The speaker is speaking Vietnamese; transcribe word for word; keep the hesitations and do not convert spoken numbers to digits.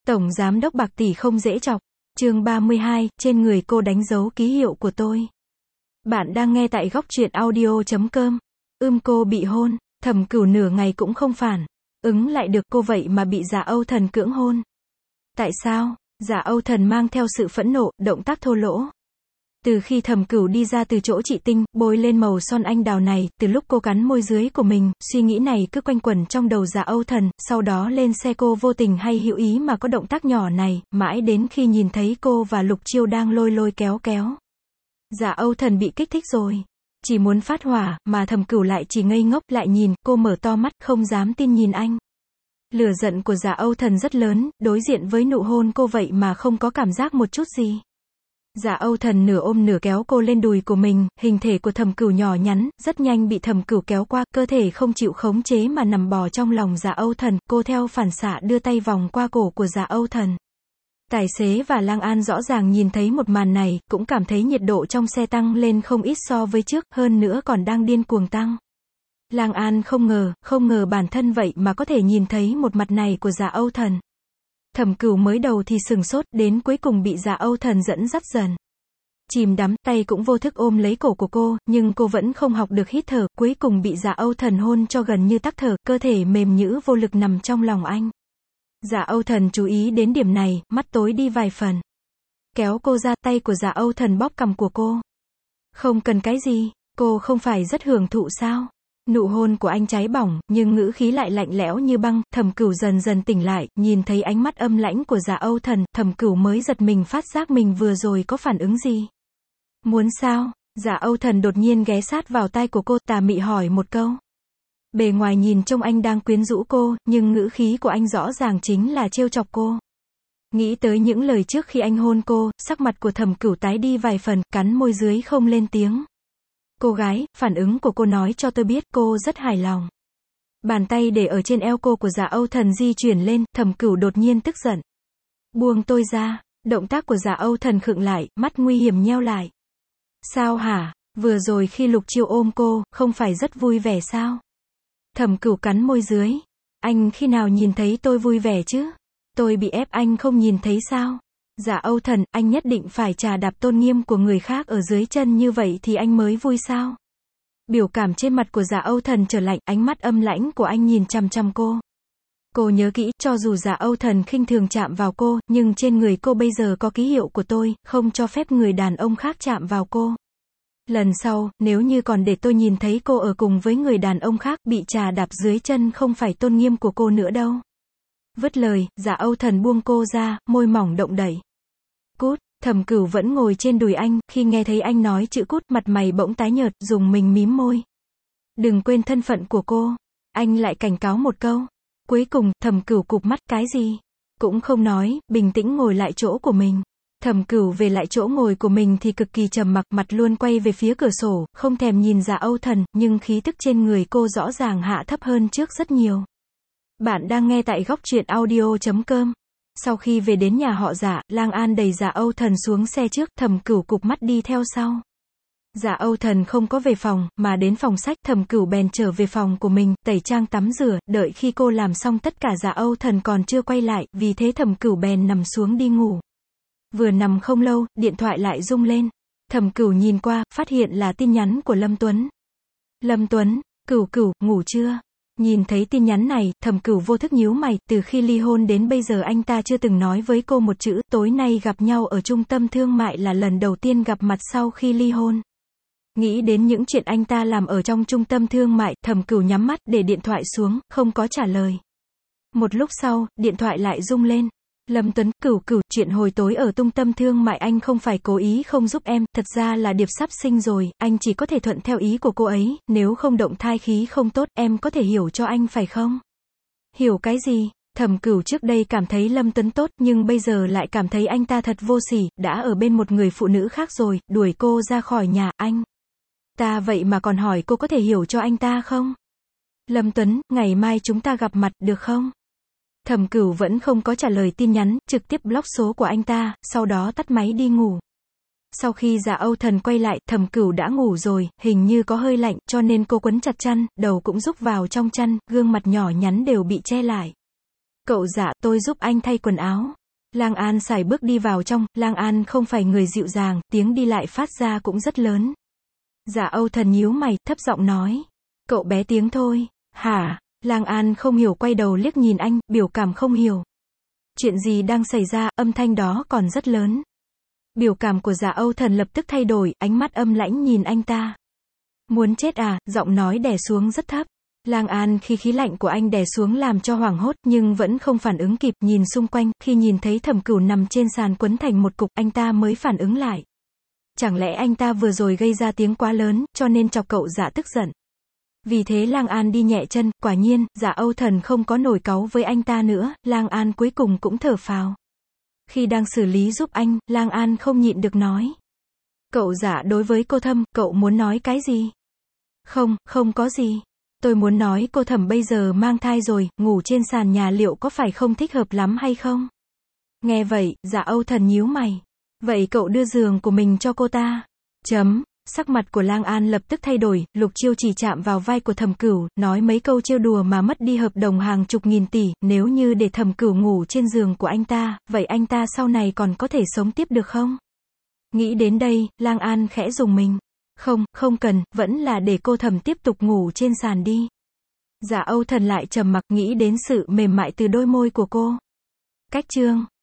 Tổng giám đốc bạc tỷ không dễ chọc. Chương ba mươi hai, trên người cô đánh dấu ký hiệu của tôi. Bạn đang nghe tại góc truyện audio chấm com. Ưm cô bị hôn, Thẩm Cửu nửa ngày cũng không phản ứng lại được, cô vậy mà bị Dạ Âu Thần cưỡng hôn. Tại sao? Dạ Âu Thần mang theo sự phẫn nộ, động tác thô lỗ. Từ khi Thẩm Cửu đi ra từ chỗ chị Tinh, bôi lên màu son anh đào này, từ lúc cô cắn môi dưới của mình, suy nghĩ này cứ quanh quẩn trong đầu Dạ Âu Thần, sau đó lên xe cô vô tình hay hữu ý mà có động tác nhỏ này, mãi đến khi nhìn thấy cô và Lục Chiêu đang lôi lôi kéo kéo. Dạ Âu Thần bị kích thích rồi. Chỉ muốn phát hỏa, mà Thẩm Cửu lại chỉ ngây ngốc, lại nhìn, cô mở to mắt, không dám tin nhìn anh. Lửa giận của Dạ Âu Thần rất lớn, đối diện với nụ hôn cô vậy mà không có cảm giác một chút gì. Dạ Âu Thần nửa ôm nửa kéo cô lên đùi của mình, hình thể của Thẩm Cửu nhỏ nhắn, rất nhanh bị Thẩm Cửu kéo qua, cơ thể không chịu khống chế mà nằm bò trong lòng Dạ Âu Thần, cô theo phản xạ đưa tay vòng qua cổ của Dạ Âu Thần. Tài xế và Lang An rõ ràng nhìn thấy một màn này, cũng cảm thấy nhiệt độ trong xe tăng lên không ít so với trước, hơn nữa còn đang điên cuồng tăng. Lang An không ngờ, không ngờ bản thân vậy mà có thể nhìn thấy một mặt này của Dạ Âu Thần. Thẩm Cửu mới đầu thì sừng sốt, đến cuối cùng bị Dạ Âu Thần dẫn dắt dần. Chìm đắm, tay cũng vô thức ôm lấy cổ của cô, nhưng cô vẫn không học được hít thở, cuối cùng bị Dạ Âu Thần hôn cho gần như tắc thở, cơ thể mềm nhũn vô lực nằm trong lòng anh. Dạ Âu Thần chú ý đến điểm này, mắt tối đi vài phần. Kéo cô ra, tay của Dạ Âu Thần bóp cằm của cô. Không cần cái gì, cô không phải rất hưởng thụ sao? Nụ hôn của anh cháy bỏng, nhưng ngữ khí lại lạnh lẽo như băng. Thẩm Cửu dần dần tỉnh lại, nhìn thấy ánh mắt âm lãnh của Dạ Âu Thần, Thẩm Cửu mới giật mình phát giác mình vừa rồi có phản ứng gì. Muốn sao? Dạ Âu Thần đột nhiên ghé sát vào tai của cô, tà mị hỏi một câu. Bề ngoài nhìn trông anh đang quyến rũ cô, nhưng ngữ khí của anh rõ ràng chính là trêu chọc cô. Nghĩ tới những lời trước khi anh hôn cô, sắc mặt của Thẩm Cửu tái đi vài phần, cắn môi dưới không lên tiếng. Cô gái, phản ứng của cô nói cho tôi biết cô rất hài lòng. Bàn tay để ở trên eo cô của Dạ Âu Thần di chuyển lên, Thẩm Cửu đột nhiên tức giận. Buông tôi ra, động tác của Dạ Âu Thần khựng lại, mắt nguy hiểm nheo lại. Sao hả, vừa rồi khi Lục Chiêu ôm cô, không phải rất vui vẻ sao? Thẩm Cửu cắn môi dưới. Anh khi nào nhìn thấy tôi vui vẻ chứ? Tôi bị ép anh không nhìn thấy sao? Dạ Âu Thần, anh nhất định phải trà đạp tôn nghiêm của người khác ở dưới chân như vậy thì anh mới vui sao? Biểu cảm trên mặt của Dạ Âu Thần trở lạnh, ánh mắt âm lãnh của anh nhìn chằm chằm cô. Cô nhớ kỹ, cho dù Dạ Âu Thần khinh thường chạm vào cô, nhưng trên người cô bây giờ có ký hiệu của tôi, không cho phép người đàn ông khác chạm vào cô. Lần sau, nếu như còn để tôi nhìn thấy cô ở cùng với người đàn ông khác, bị trà đạp dưới chân không phải tôn nghiêm của cô nữa đâu. Vứt lời, Dạ Âu Thần buông cô ra, môi mỏng động đẩy. Cút. Thẩm Cửu vẫn ngồi trên đùi anh, khi nghe thấy anh nói chữ cút, mặt mày bỗng tái nhợt, dùng mình mím môi. Đừng quên thân phận của cô. Anh lại cảnh cáo một câu. Cuối cùng, Thẩm Cửu cụp mắt, cái gì? Cũng không nói, bình tĩnh ngồi lại chỗ của mình. Thẩm Cửu về lại chỗ ngồi của mình thì cực kỳ trầm mặc, mặt luôn quay về phía cửa sổ, không thèm nhìn Dạ Âu Thần, nhưng khí tức trên người cô rõ ràng hạ thấp hơn trước rất nhiều. Bạn đang nghe tại góc truyện audio chấm com. Sau khi về đến nhà họ Dạ, Lang An đẩy Dạ Âu Thần xuống xe trước, Thẩm Cửu cụp mắt đi theo sau. Dạ Âu Thần không có về phòng, mà đến phòng sách, Thẩm Cửu bèn trở về phòng của mình, tẩy trang tắm rửa, đợi khi cô làm xong tất cả Dạ Âu Thần còn chưa quay lại, vì thế Thẩm Cửu bèn nằm xuống đi ngủ. Vừa nằm không lâu, điện thoại lại rung lên. Thẩm Cửu nhìn qua, phát hiện là tin nhắn của Lâm Tuấn. Lâm Tuấn, Cửu Cửu, ngủ chưa? Nhìn thấy tin nhắn này, Thẩm Cửu vô thức nhíu mày, từ khi ly hôn đến bây giờ anh ta chưa từng nói với cô một chữ, tối nay gặp nhau ở trung tâm thương mại là lần đầu tiên gặp mặt sau khi ly hôn. Nghĩ đến những chuyện anh ta làm ở trong trung tâm thương mại, Thẩm Cửu nhắm mắt, để điện thoại xuống, không có trả lời. Một lúc sau, điện thoại lại rung lên. Lâm Tuấn, Cửu Cửu, chuyện hồi tối ở trung tâm thương mại anh không phải cố ý không giúp em, thật ra là Điệp sắp sinh rồi, anh chỉ có thể thuận theo ý của cô ấy, nếu không động thai khí không tốt, em có thể hiểu cho anh phải không? Hiểu cái gì? Thẩm Cửu trước đây cảm thấy Lâm Tuấn tốt, nhưng bây giờ lại cảm thấy anh ta thật vô sỉ, đã ở bên một người phụ nữ khác rồi, đuổi cô ra khỏi nhà, anh. Ta vậy mà còn hỏi cô có thể hiểu cho anh ta không? Lâm Tuấn, ngày mai chúng ta gặp mặt, được không? Thẩm Cửu vẫn không có trả lời tin nhắn, trực tiếp block số của anh ta, sau đó tắt máy đi ngủ. Sau khi Dạ Âu Thần quay lại, Thẩm Cửu đã ngủ rồi, hình như có hơi lạnh, cho nên cô quấn chặt chăn, đầu cũng rúc vào trong chăn, gương mặt nhỏ nhắn đều bị che lại. Cậu Dạ, tôi giúp anh thay quần áo. Lang An sải bước đi vào trong, Lang An không phải người dịu dàng, tiếng đi lại phát ra cũng rất lớn. Dạ Âu Thần nhíu mày, thấp giọng nói. Cậu bé tiếng thôi. Hả? Lang An không hiểu quay đầu liếc nhìn anh, biểu cảm không hiểu. Chuyện gì đang xảy ra, âm thanh đó còn rất lớn. Biểu cảm của Dạ Âu Thần lập tức thay đổi, ánh mắt âm lãnh nhìn anh ta. Muốn chết à, giọng nói đè xuống rất thấp. Lang An khi khí lạnh của anh đè xuống làm cho hoảng hốt, nhưng vẫn không phản ứng kịp, nhìn xung quanh, khi nhìn thấy Thẩm Cửu nằm trên sàn quấn thành một cục, anh ta mới phản ứng lại. Chẳng lẽ anh ta vừa rồi gây ra tiếng quá lớn, cho nên chọc cậu Dạ tức giận. Vì thế Lang An đi nhẹ chân, quả nhiên, Dạ Âu Thần không có nổi cáu với anh ta nữa, Lang An cuối cùng cũng thở phào. Khi đang xử lý giúp anh, Lang An không nhịn được nói. Cậu Dạ đối với cô Thâm, cậu muốn nói cái gì? Không, không có gì. Tôi muốn nói cô Thẩm bây giờ mang thai rồi, ngủ trên sàn nhà liệu có phải không thích hợp lắm hay không? Nghe vậy, Dạ Âu Thần nhíu mày. Vậy cậu đưa giường của mình cho cô ta. Chấm. Sắc mặt của Lang An lập tức thay đổi, Lục Chiêu chỉ chạm vào vai của Thẩm Cửu, nói mấy câu trêu đùa mà mất đi hợp đồng hàng chục nghìn tỷ, nếu như để Thẩm Cửu ngủ trên giường của anh ta, vậy anh ta sau này còn có thể sống tiếp được không? Nghĩ đến đây, Lang An khẽ rùng mình. Không, không cần, vẫn là để cô Thẩm tiếp tục ngủ trên sàn đi. Dạ Âu Thần lại trầm mặc, nghĩ đến sự mềm mại từ đôi môi của cô. Cách chương